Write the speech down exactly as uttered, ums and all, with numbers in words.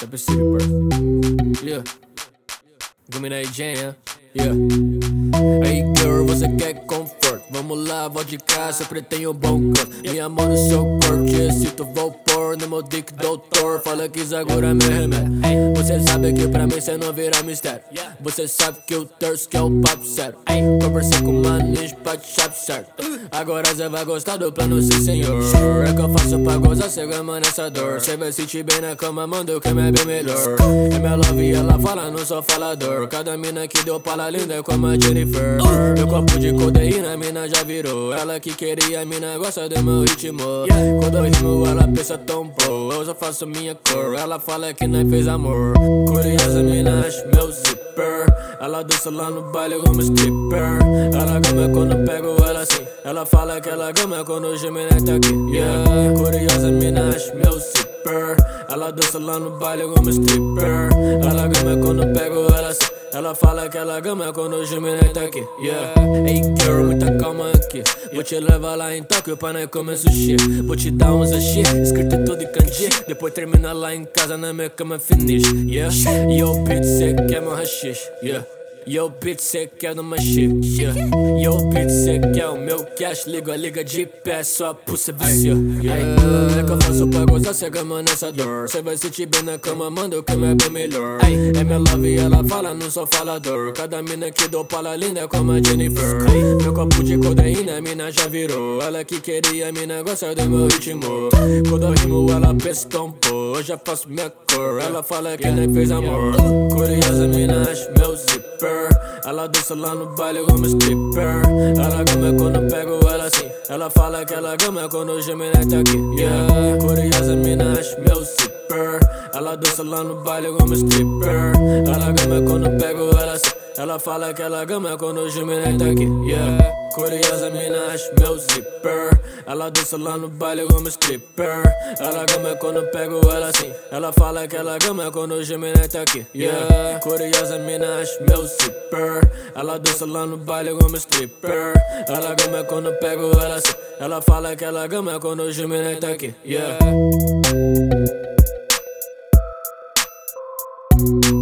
Trap City, bro. Yeah. Gumina e Jam, yeah. Aí, girl, você quer comfort? Vamos lá, vodka, sempre tenho bom canto. Minha mão no seu corte, esse tu vou pôr no meu dick, doutor. Fala que isso agora é meu remédio. Você sabe que pra mim cê não vira mistério. Você sabe que o thirst que é o papo sério. Conversei com manis pra te chave certo. Agora cê vai gostar do plano, sim senhor. É que eu faço pra gozar, cê gama nessa dor. Cê vai sentir bem na cama, manda o que é bem melhor. É minha love e ela fala, não sou falador. Cada mina que deu pala linda é como a Jennifer. Meu copo de codeína, a mina já virou. Ela que queria, a mina gosta do meu ritmo. Quando eu rimo, ela pensa tão boa. Eu só faço minha cor, ela fala que nós fez amor. Curiosa, mina, acha meu zipper. Ela dança lá no baile como stripper. Ela gama quando pego ela assim. Ela fala que ela gama quando o Gemini tá aqui. Yeah, curiosa, mina, acha meu zipper. Ela dança lá no baile como stripper. Ela gama quando pego ela assim. Ela fala que ela gama quando o Gemini tá aqui. Yeah, hey girl, muita calma aqui. Vou te levar lá em Tóquio pra nós comer sushi. Vou te dar uns axi, escrito tudo em kanji. Depois termina lá em casa na minha cama finish. Yeah, yo bitch, cê quer meu hashish. Yeah, yo bitch, cê quer numa chip. Yeah, yo bitch, cê quer o meu cash. Liga, liga de pé, sua pulsa vicia. Yeah, é que eu faço pra gozar, cê gama nessa dor. Cê vai sentir bem na cama, manda o que é bem melhor. É minha love e ela fala, não sou falador. Cada mina que dou pala linda é como a Jennifer. Meu copo de codeína, a mina já virou. Ela que queria, a mina gosta do meu ritmo. Quando eu rimo, ela pensa tão pô. Eu já faço minha cor, ela fala que nem fez amor. Curiosa, mina, acha meu zipper. Ela dança lá no baile como stripper. Ela gama quando pego ela assim. Ela fala que ela gama quando o Gemini tá aqui. Yeah, curiosa, mina, acha meu zipper. Ela dança lá no baile como stripper. Ela gama quando pego ela assim. Ela fala que ela gama quando o Gemini tá aqui. Yeah, curiosa, mina, acha meu zipper. Ela dança lá no baile como stripper. Ela gama quando pego ela assim. Ela fala que ela gama quando o Gemini tá aqui. Yeah, curiosa, mina, acha meu zipper. Ela dança lá no baile como stripper. Ela gama quando pego ela assim. Ela fala que ela gama quando o Gemini tá aqui. Yeah.